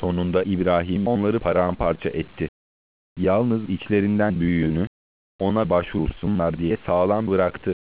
Sonunda İbrahim onları paramparça etti. Yalnız içlerinden büyüğünü ona başvursunlar diye sağlam bıraktı.